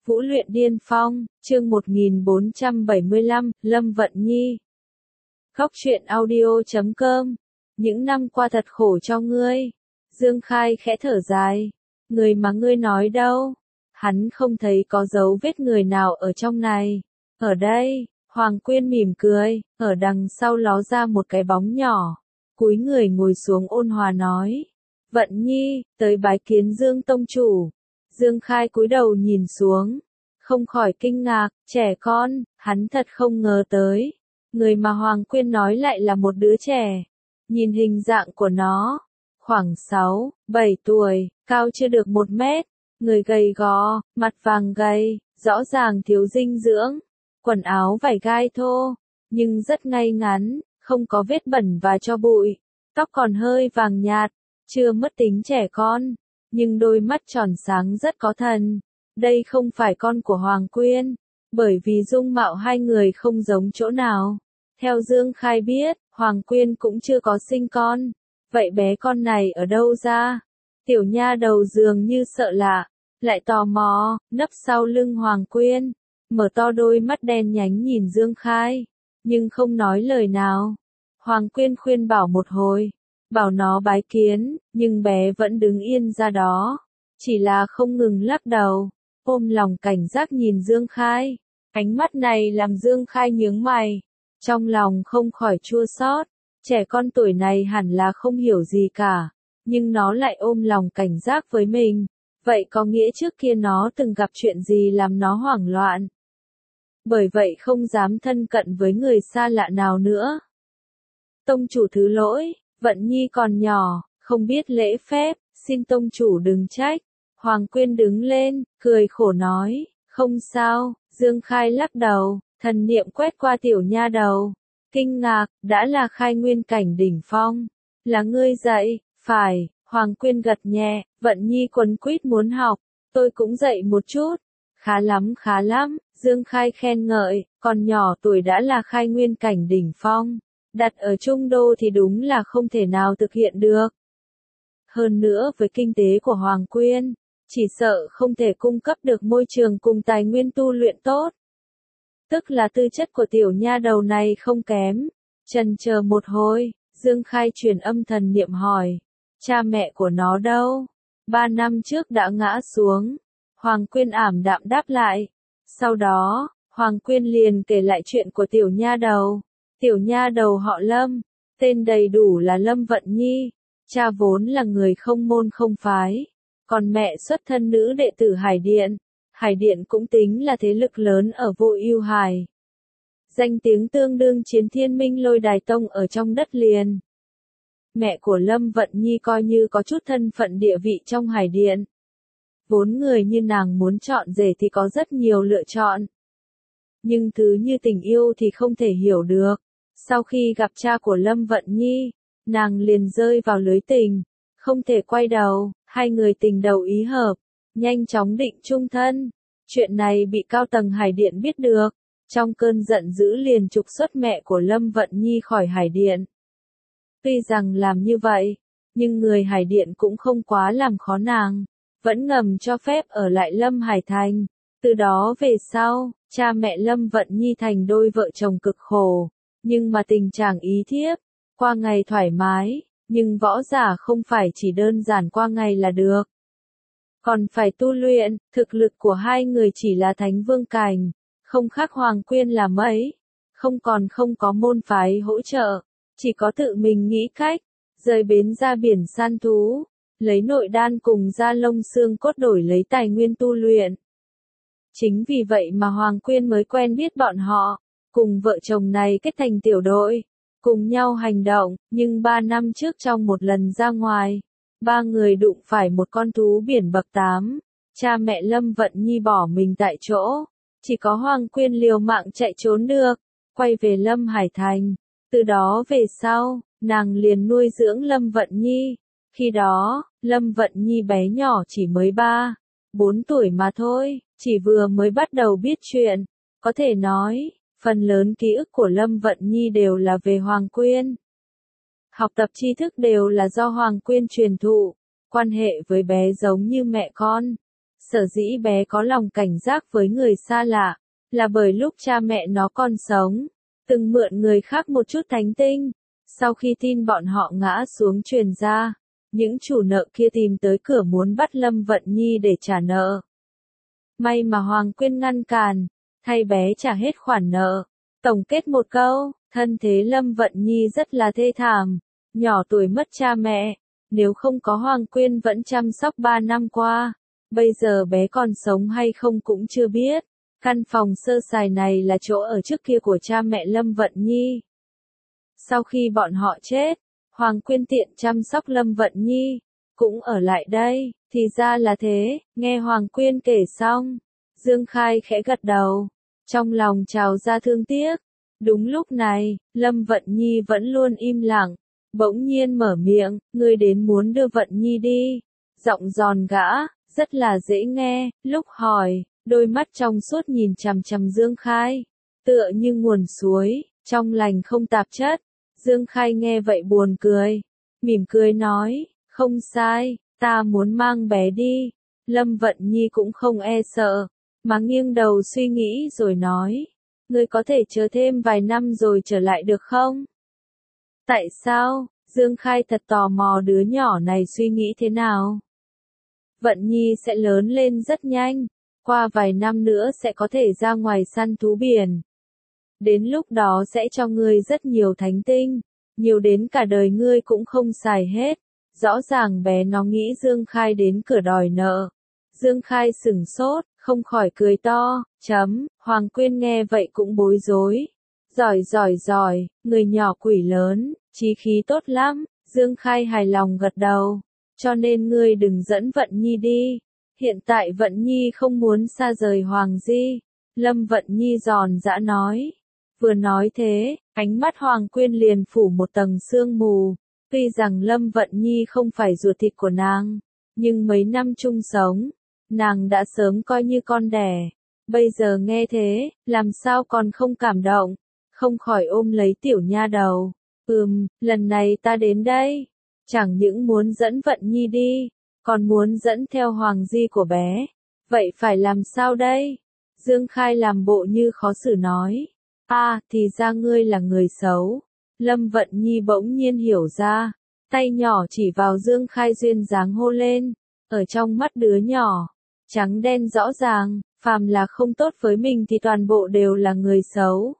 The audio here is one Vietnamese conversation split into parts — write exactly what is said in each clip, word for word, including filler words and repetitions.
Vũ luyện điên phong, chương một nghìn bốn trăm bảy mươi lăm, Lâm Vận Nhi. Góc truyện audio chấm com. Những năm qua thật khổ cho ngươi. Dương Khai khẽ thở dài. Người mà ngươi nói đâu? Hắn không thấy có dấu vết người nào ở trong này. Ở đây, Hoàng Quyên mỉm cười, ở đằng sau ló ra một cái bóng nhỏ. Cúi người ngồi xuống ôn hòa nói. Vận Nhi, tới bái kiến Dương Tông Chủ. Dương Khai cúi đầu nhìn xuống, không khỏi kinh ngạc, trẻ con, hắn thật không ngờ tới. Người mà Hoàng Quyên nói lại là một đứa trẻ. Nhìn hình dạng của nó, khoảng sáu, bảy tuổi, cao chưa được một mét, người gầy gò, mặt vàng gầy, rõ ràng thiếu dinh dưỡng, quần áo vải gai thô, nhưng rất ngay ngắn, không có vết bẩn và cho bụi, tóc còn hơi vàng nhạt, chưa mất tính trẻ con. Nhưng đôi mắt tròn sáng rất có thần. Đây không phải con của Hoàng Quyên, bởi vì dung mạo hai người không giống chỗ nào. Theo Dương Khai biết, Hoàng Quyên cũng chưa có sinh con. Vậy bé con này ở đâu ra? Tiểu nha đầu dường như sợ lạ, lại tò mò, nấp sau lưng Hoàng Quyên, mở to đôi mắt đen nhánh nhìn Dương Khai, nhưng không nói lời nào. Hoàng Quyên khuyên bảo một hồi, bảo nó bái kiến, nhưng bé vẫn đứng yên ra đó, chỉ là không ngừng lắc đầu, ôm lòng cảnh giác nhìn Dương Khai. Ánh mắt này làm Dương Khai nhướng mày, trong lòng không khỏi chua xót. Trẻ con tuổi này hẳn là không hiểu gì cả, nhưng nó lại ôm lòng cảnh giác với mình, vậy có nghĩa trước kia nó từng gặp chuyện gì làm nó hoảng loạn. Bởi vậy không dám thân cận với người xa lạ nào nữa. Tông chủ thứ lỗi. Vận Nhi còn nhỏ, không biết lễ phép, xin tông chủ đừng trách. Hoàng Quyên đứng lên, cười khổ nói, không sao. Dương Khai lắc đầu, thần niệm quét qua tiểu nha đầu. Kinh ngạc, đã là khai nguyên cảnh đỉnh phong. Là ngươi dạy, phải. Hoàng Quyên gật nhẹ, Vận Nhi quấn quýt muốn học, tôi cũng dạy một chút. Khá lắm khá lắm, Dương Khai khen ngợi, còn nhỏ tuổi đã là khai nguyên cảnh đỉnh phong. Đặt ở Trung Đô thì đúng là không thể nào thực hiện được. Hơn nữa với kinh tế của Hoàng Quyên, chỉ sợ không thể cung cấp được môi trường cùng tài nguyên tu luyện tốt. Tức là tư chất của tiểu nha đầu này không kém. Chần chờ một hồi, Dương Khai truyền âm thần niệm hỏi, cha mẹ của nó đâu? Ba năm trước đã ngã xuống. Hoàng Quyên ảm đạm đáp lại. Sau đó, Hoàng Quyên liền kể lại chuyện của tiểu nha đầu. Tiểu nha đầu họ Lâm, tên đầy đủ là Lâm Vận Nhi, cha vốn là người không môn không phái, còn mẹ xuất thân nữ đệ tử Hải Điện. Hải Điện cũng tính là thế lực lớn ở Vô Ưu Hải. Danh tiếng tương đương chiến Thiên Minh Lôi Đài Tông ở trong đất liền. Mẹ của Lâm Vận Nhi coi như có chút thân phận địa vị trong Hải Điện. Vốn người như nàng muốn chọn rể thì có rất nhiều lựa chọn. Nhưng thứ như tình yêu thì không thể hiểu được. Sau khi gặp cha của Lâm Vận Nhi, nàng liền rơi vào lưới tình, không thể quay đầu, hai người tình đầu ý hợp, nhanh chóng định chung thân. Chuyện này bị cao tầng Hải Điện biết được, trong cơn giận dữ liền trục xuất mẹ của Lâm Vận Nhi khỏi Hải Điện. Tuy rằng làm như vậy, nhưng người Hải Điện cũng không quá làm khó nàng, vẫn ngầm cho phép ở lại Lâm Hải Thành. Từ đó về sau, cha mẹ Lâm Vận Nhi thành đôi vợ chồng cực khổ. Nhưng mà tình trạng ý thiếp, qua ngày thoải mái, nhưng võ giả không phải chỉ đơn giản qua ngày là được. Còn phải tu luyện, thực lực của hai người chỉ là thánh vương cảnh, không khác Hoàng Quyên là mấy, không còn không có môn phái hỗ trợ, chỉ có tự mình nghĩ cách, rời bến ra biển săn thú, lấy nội đan cùng da lông xương cốt đổi lấy tài nguyên tu luyện. Chính vì vậy mà Hoàng Quyên mới quen biết bọn họ. Cùng vợ chồng này kết thành tiểu đội, cùng nhau hành động, nhưng ba năm trước trong một lần ra ngoài, ba người đụng phải một con thú biển bậc tám, cha mẹ Lâm Vận Nhi bỏ mình tại chỗ, chỉ có Hoàng Quyên liều mạng chạy trốn được, quay về Lâm Hải Thành. Từ đó về sau, nàng liền nuôi dưỡng Lâm Vận Nhi. Khi đó, Lâm Vận Nhi bé nhỏ chỉ mới ba, bốn tuổi mà thôi, chỉ vừa mới bắt đầu biết chuyện, có thể nói. Phần lớn ký ức của Lâm Vận Nhi đều là về Hoàng Quyên. Học tập tri thức đều là do Hoàng Quyên truyền thụ, quan hệ với bé giống như mẹ con. Sở dĩ bé có lòng cảnh giác với người xa lạ, là bởi lúc cha mẹ nó còn sống, từng mượn người khác một chút thánh tinh. Sau khi tin bọn họ ngã xuống truyền ra, những chủ nợ kia tìm tới cửa muốn bắt Lâm Vận Nhi để trả nợ. May mà Hoàng Quyên ngăn cản, thay bé trả hết khoản nợ. Tổng kết một câu, thân thế Lâm Vận Nhi rất là thê thảm, nhỏ tuổi mất cha mẹ, nếu không có Hoàng Quyên vẫn chăm sóc ba năm qua, bây giờ bé còn sống hay không cũng chưa biết. Căn phòng sơ sài này là chỗ ở trước kia của cha mẹ Lâm Vận Nhi. Sau khi bọn họ chết, Hoàng Quyên tiện chăm sóc Lâm Vận Nhi, cũng ở lại đây. Thì ra là thế, nghe Hoàng Quyên kể xong, Dương Khai khẽ gật đầu, trong lòng trào ra thương tiếc. Đúng lúc này, Lâm Vận Nhi vẫn luôn im lặng, bỗng nhiên mở miệng, ngươi đến muốn đưa Vận Nhi đi. Giọng giòn gã, rất là dễ nghe, lúc hỏi, đôi mắt trong suốt nhìn chằm chằm Dương Khai, tựa như nguồn suối, trong lành không tạp chất. Dương Khai nghe vậy buồn cười, mỉm cười nói, không sai, ta muốn mang bé đi. Lâm Vận Nhi cũng không e sợ, mà nghiêng đầu suy nghĩ rồi nói, ngươi có thể chờ thêm vài năm rồi trở lại được không? Tại sao? Dương Khai thật tò mò đứa nhỏ này suy nghĩ thế nào. Vận Nhi sẽ lớn lên rất nhanh, qua vài năm nữa sẽ có thể ra ngoài săn thú biển. Đến lúc đó sẽ cho ngươi rất nhiều thánh tinh, nhiều đến cả đời ngươi cũng không xài hết. Rõ ràng bé nó nghĩ Dương Khai đến cửa đòi nợ. Dương Khai sửng sốt, không khỏi cười to, chấm, Hoàng Quyên nghe vậy cũng bối rối. Giỏi giỏi giỏi, người nhỏ quỷ lớn, chí khí tốt lắm. Dương Khai hài lòng gật đầu, cho nên ngươi đừng dẫn Vận Nhi đi. Hiện tại Vận Nhi không muốn xa rời Hoàng Di. Lâm Vận Nhi giòn giã nói. Vừa nói thế, ánh mắt Hoàng Quyên liền phủ một tầng sương mù. Tuy rằng Lâm Vận Nhi không phải ruột thịt của nàng, nhưng mấy năm chung sống, nàng đã sớm coi như con đẻ. Bây giờ nghe thế, làm sao còn không cảm động, không khỏi ôm lấy tiểu nha đầu. Ừm, lần này ta đến đây, chẳng những muốn dẫn Vận Nhi đi, còn muốn dẫn theo Hoàng Di của bé. Vậy phải làm sao đây? Dương Khai làm bộ như khó xử nói. À, thì ra ngươi là người xấu. Lâm Vận Nhi bỗng nhiên hiểu ra, tay nhỏ chỉ vào Dương Khai duyên dáng hô lên, ở trong mắt đứa nhỏ, trắng đen rõ ràng, phàm là không tốt với mình thì toàn bộ đều là người xấu.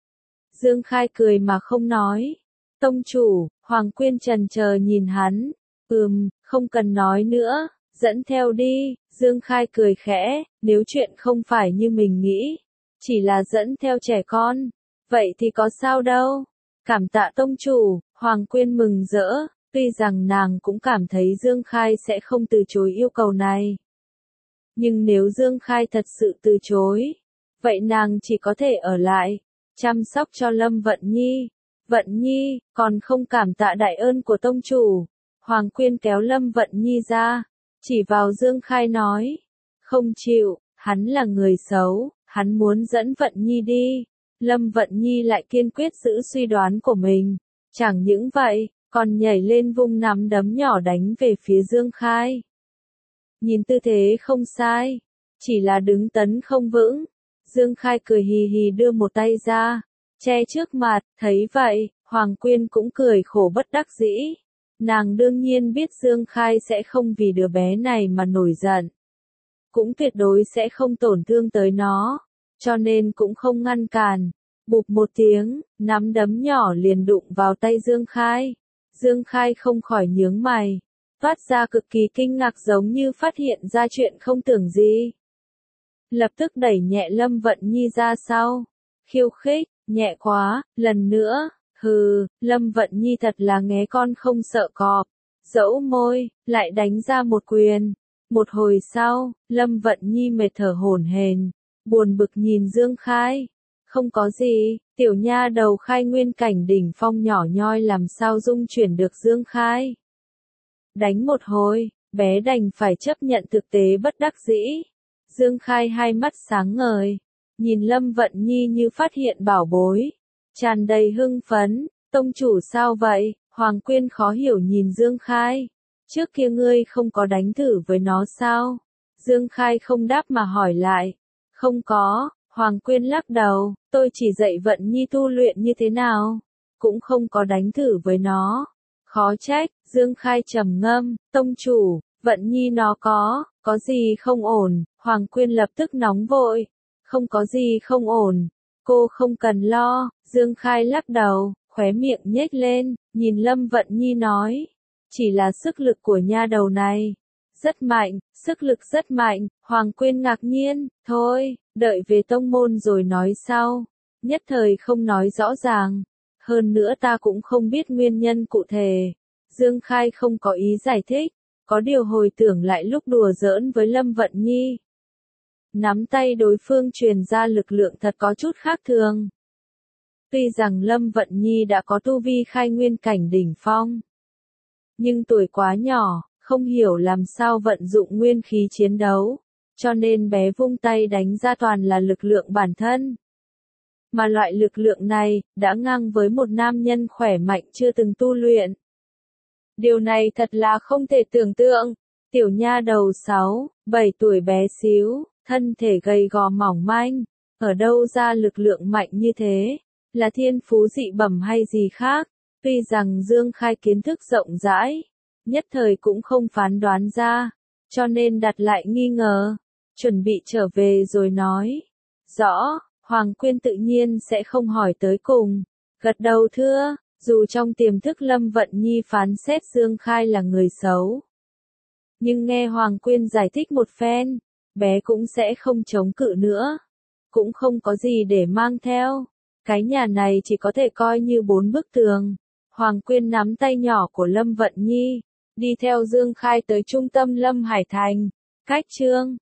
Dương Khai cười mà không nói. Tông chủ, Hoàng Quyên trần chờ nhìn hắn, ừm, không cần nói nữa, dẫn theo đi. Dương Khai cười khẽ, nếu chuyện không phải như mình nghĩ, chỉ là dẫn theo trẻ con, vậy thì có sao đâu. Cảm tạ tông chủ, Hoàng Quyên mừng rỡ, tuy rằng nàng cũng cảm thấy Dương Khai sẽ không từ chối yêu cầu này. Nhưng nếu Dương Khai thật sự từ chối, vậy nàng chỉ có thể ở lại, chăm sóc cho Lâm Vận Nhi. Vận Nhi, còn không cảm tạ đại ơn của tông chủ. Hoàng Quyên kéo Lâm Vận Nhi ra, chỉ vào Dương Khai nói, không chịu, hắn là người xấu, hắn muốn dẫn Vận Nhi đi. Lâm Vận Nhi lại kiên quyết giữ suy đoán của mình. Chẳng những vậy, còn nhảy lên vung nắm đấm nhỏ đánh về phía Dương Khai. Nhìn tư thế không sai, chỉ là đứng tấn không vững. Dương Khai cười hì hì đưa một tay ra, che trước mặt, thấy vậy, Hoàng Quyên cũng cười khổ bất đắc dĩ. Nàng đương nhiên biết Dương Khai sẽ không vì đứa bé này mà nổi giận. Cũng tuyệt đối sẽ không tổn thương tới nó, cho nên cũng không ngăn cản. Bụp một tiếng, nắm đấm nhỏ liền đụng vào tay Dương Khai. Dương Khai không khỏi nhướng mày, phát ra cực kỳ kinh ngạc giống như phát hiện ra chuyện không tưởng gì. Lập tức đẩy nhẹ Lâm Vận Nhi ra sau, khiêu khích, nhẹ quá, lần nữa, hừ, Lâm Vận Nhi thật là nghé con không sợ cọp, dẫu môi, lại đánh ra một quyền. Một hồi sau, Lâm Vận Nhi mệt thở hổn hển, buồn bực nhìn Dương Khai. Không có gì, tiểu nha đầu Khai nguyên cảnh đỉnh phong nhỏ nhoi làm sao dung chuyển được Dương Khai. Đánh một hồi, bé đành phải chấp nhận thực tế bất đắc dĩ. Dương Khai hai mắt sáng ngời, nhìn Lâm Vận Nhi như phát hiện bảo bối, tràn đầy hưng phấn. Tông chủ sao vậy? Hoàng Quyên khó hiểu nhìn Dương Khai. Trước kia ngươi không có đánh thử với nó sao? Dương Khai không đáp mà hỏi lại. Không có, Hoàng Quyên lắc đầu, tôi chỉ dạy Vận Nhi tu luyện như thế nào, cũng không có đánh thử với nó. Khó trách, Dương Khai trầm ngâm, tông chủ, Vận Nhi nó có, có gì không ổn, Hoàng Quyên lập tức nóng vội. Không có gì không ổn, cô không cần lo, Dương Khai lắc đầu, khóe miệng nhếch lên, nhìn Lâm Vận Nhi nói. Chỉ là sức lực của nha đầu này. Rất mạnh, sức lực rất mạnh, Hoàng Quyên ngạc nhiên, thôi, đợi về tông môn rồi nói sau. Nhất thời không nói rõ ràng. Hơn nữa ta cũng không biết nguyên nhân cụ thể. Dương Khai không có ý giải thích, có điều hồi tưởng lại lúc đùa giỡn với Lâm Vận Nhi. Nắm tay đối phương truyền ra lực lượng thật có chút khác thường. Tuy rằng Lâm Vận Nhi đã có tu vi khai nguyên cảnh đỉnh phong, nhưng tuổi quá nhỏ, không hiểu làm sao vận dụng nguyên khí chiến đấu, cho nên bé vung tay đánh ra toàn là lực lượng bản thân. Mà loại lực lượng này, đã ngang với một nam nhân khỏe mạnh chưa từng tu luyện. Điều này thật là không thể tưởng tượng. Tiểu nha đầu sáu, bảy tuổi bé xíu, thân thể gầy gò mỏng manh, ở đâu ra lực lượng mạnh như thế, là thiên phú dị bẩm hay gì khác? Tuy rằng Dương Khai kiến thức rộng rãi, nhất thời cũng không phán đoán ra, cho nên đặt lại nghi ngờ, chuẩn bị trở về rồi nói. Rõ, Hoàng Quyên tự nhiên sẽ không hỏi tới cùng, gật đầu thưa, dù trong tiềm thức Lâm Vận Nhi phán xét Dương Khai là người xấu. Nhưng nghe Hoàng Quyên giải thích một phen, bé cũng sẽ không chống cự nữa, cũng không có gì để mang theo. Cái nhà này chỉ có thể coi như bốn bức tường. Hoàng Quyên nắm tay nhỏ của Lâm Vận Nhi, đi theo Dương Khai tới trung tâm Lâm Hải Thành. Cách chương